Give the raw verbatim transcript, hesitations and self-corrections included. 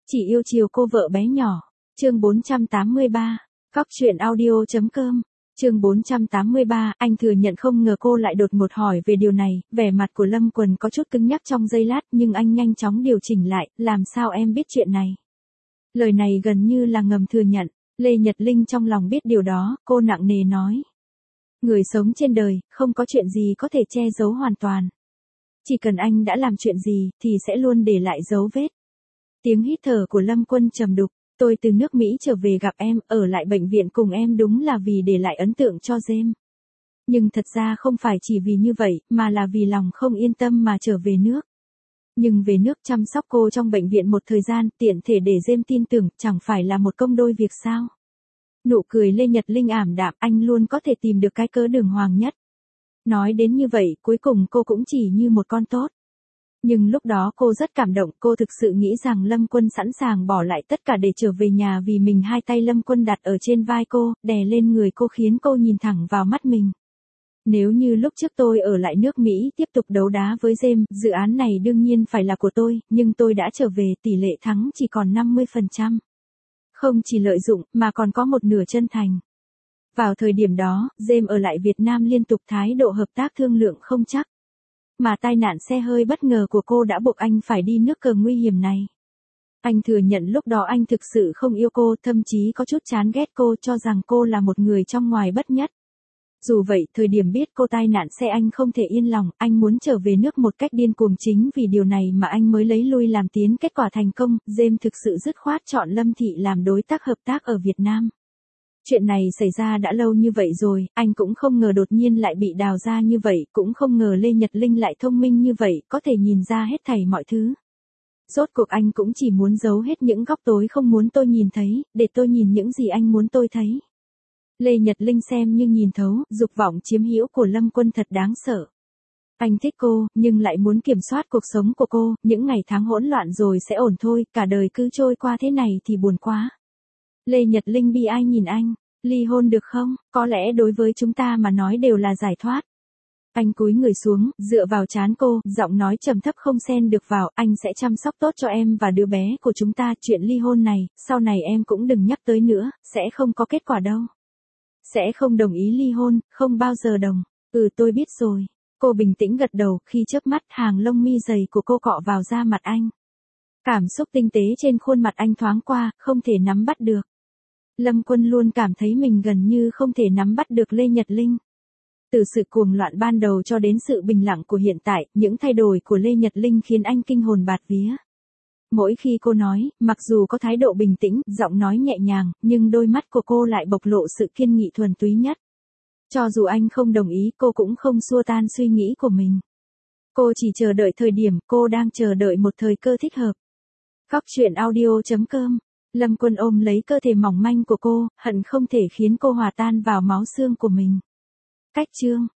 Chỉ yêu chiều cô vợ bé nhỏ. Chương bốn trăm tám mươi ba. Cóc truyện audio chấm com. Chương bốn trăm tám mươi ba, anh thừa nhận không ngờ cô lại đột ngột hỏi về điều này, vẻ mặt của Lâm Quần có chút cứng nhắc trong giây lát nhưng anh nhanh chóng điều chỉnh lại, làm sao em biết chuyện này? Lời này gần như là ngầm thừa nhận, Lê Nhật Linh trong lòng biết điều đó, cô nặng nề nói. Người sống trên đời, không có chuyện gì có thể che giấu hoàn toàn. Chỉ cần anh đã làm chuyện gì, thì sẽ luôn để lại dấu vết. Tiếng hít thở của Lâm Quân trầm đục. Tôi từ nước Mỹ trở về gặp em, ở lại bệnh viện cùng em đúng là vì để lại ấn tượng cho James. Nhưng thật ra không phải chỉ vì như vậy, mà là vì lòng không yên tâm mà trở về nước. Nhưng về nước chăm sóc cô trong bệnh viện một thời gian, tiện thể để James tin tưởng, chẳng phải là một công đôi việc sao? Nụ cười Lê Nhật Linh ảm đạm, anh luôn có thể tìm được cái cớ đường hoàng nhất. Nói đến như vậy, cuối cùng cô cũng chỉ như một con tốt. Nhưng lúc đó cô rất cảm động, cô thực sự nghĩ rằng Lâm Quân sẵn sàng bỏ lại tất cả để trở về nhà vì mình. Hai tay Lâm Quân đặt ở trên vai cô, đè lên người cô khiến cô nhìn thẳng vào mắt mình. Nếu như lúc trước tôi ở lại nước Mỹ tiếp tục đấu đá với James, dự án này đương nhiên phải là của tôi, nhưng tôi đã trở về, tỷ lệ thắng chỉ còn năm mươi phần trăm. Không chỉ lợi dụng, mà còn có một nửa chân thành. Vào thời điểm đó, James ở lại Việt Nam liên tục thái độ hợp tác thương lượng không chắc. Mà tai nạn xe hơi bất ngờ của cô đã buộc anh phải đi nước cờ nguy hiểm này. Anh thừa nhận lúc đó anh thực sự không yêu cô, thậm chí có chút chán ghét cô, cho rằng cô là một người trong ngoài bất nhất. Dù vậy, thời điểm biết cô tai nạn xe anh không thể yên lòng, anh muốn trở về nước một cách điên cuồng, chính vì điều này mà anh mới lấy lui làm tiến, kết quả thành công. James thực sự dứt khoát chọn Lâm Thị làm đối tác hợp tác ở Việt Nam. Chuyện này xảy ra đã lâu như vậy rồi, anh cũng không ngờ đột nhiên lại bị đào ra như vậy, cũng không ngờ Lê Nhật Linh lại thông minh như vậy, có thể nhìn ra hết thảy mọi thứ. Rốt cuộc anh cũng chỉ muốn giấu hết những góc tối không muốn tôi nhìn thấy, để tôi nhìn những gì anh muốn tôi thấy. Lê Nhật Linh xem như nhìn thấu, dục vọng chiếm hữu của Lâm Quân thật đáng sợ. Anh thích cô, nhưng lại muốn kiểm soát cuộc sống của cô, những ngày tháng hỗn loạn rồi sẽ ổn thôi, cả đời cứ trôi qua thế này thì buồn quá. Lê Nhật Linh bi ai nhìn anh, ly hôn được không, có lẽ đối với chúng ta mà nói đều là giải thoát. Anh cúi người xuống, dựa vào trán cô, giọng nói trầm thấp không xen được vào, anh sẽ chăm sóc tốt cho em và đứa bé của chúng ta, chuyện ly hôn này, sau này em cũng đừng nhắc tới nữa, sẽ không có kết quả đâu. Sẽ không đồng ý ly hôn, không bao giờ đồng, ừ tôi biết rồi. Cô bình tĩnh gật đầu, khi chớp mắt hàng lông mi dày của cô cọ vào da mặt anh. Cảm xúc tinh tế trên khuôn mặt anh thoáng qua, không thể nắm bắt được. Lâm Quân luôn cảm thấy mình gần như không thể nắm bắt được Lê Nhật Linh. Từ sự cuồng loạn ban đầu cho đến sự bình lặng của hiện tại, những thay đổi của Lê Nhật Linh khiến anh kinh hồn bạt vía. Mỗi khi cô nói, mặc dù có thái độ bình tĩnh, giọng nói nhẹ nhàng, nhưng đôi mắt của cô lại bộc lộ sự kiên nghị thuần túy nhất. Cho dù anh không đồng ý, cô cũng không xua tan suy nghĩ của mình. Cô chỉ chờ đợi thời điểm, cô đang chờ đợi một thời cơ thích hợp. Cóc truyện audio chấm com. Lâm Quân ôm lấy cơ thể mỏng manh của cô, hận không thể khiến cô hòa tan vào máu xương của mình. Cách chương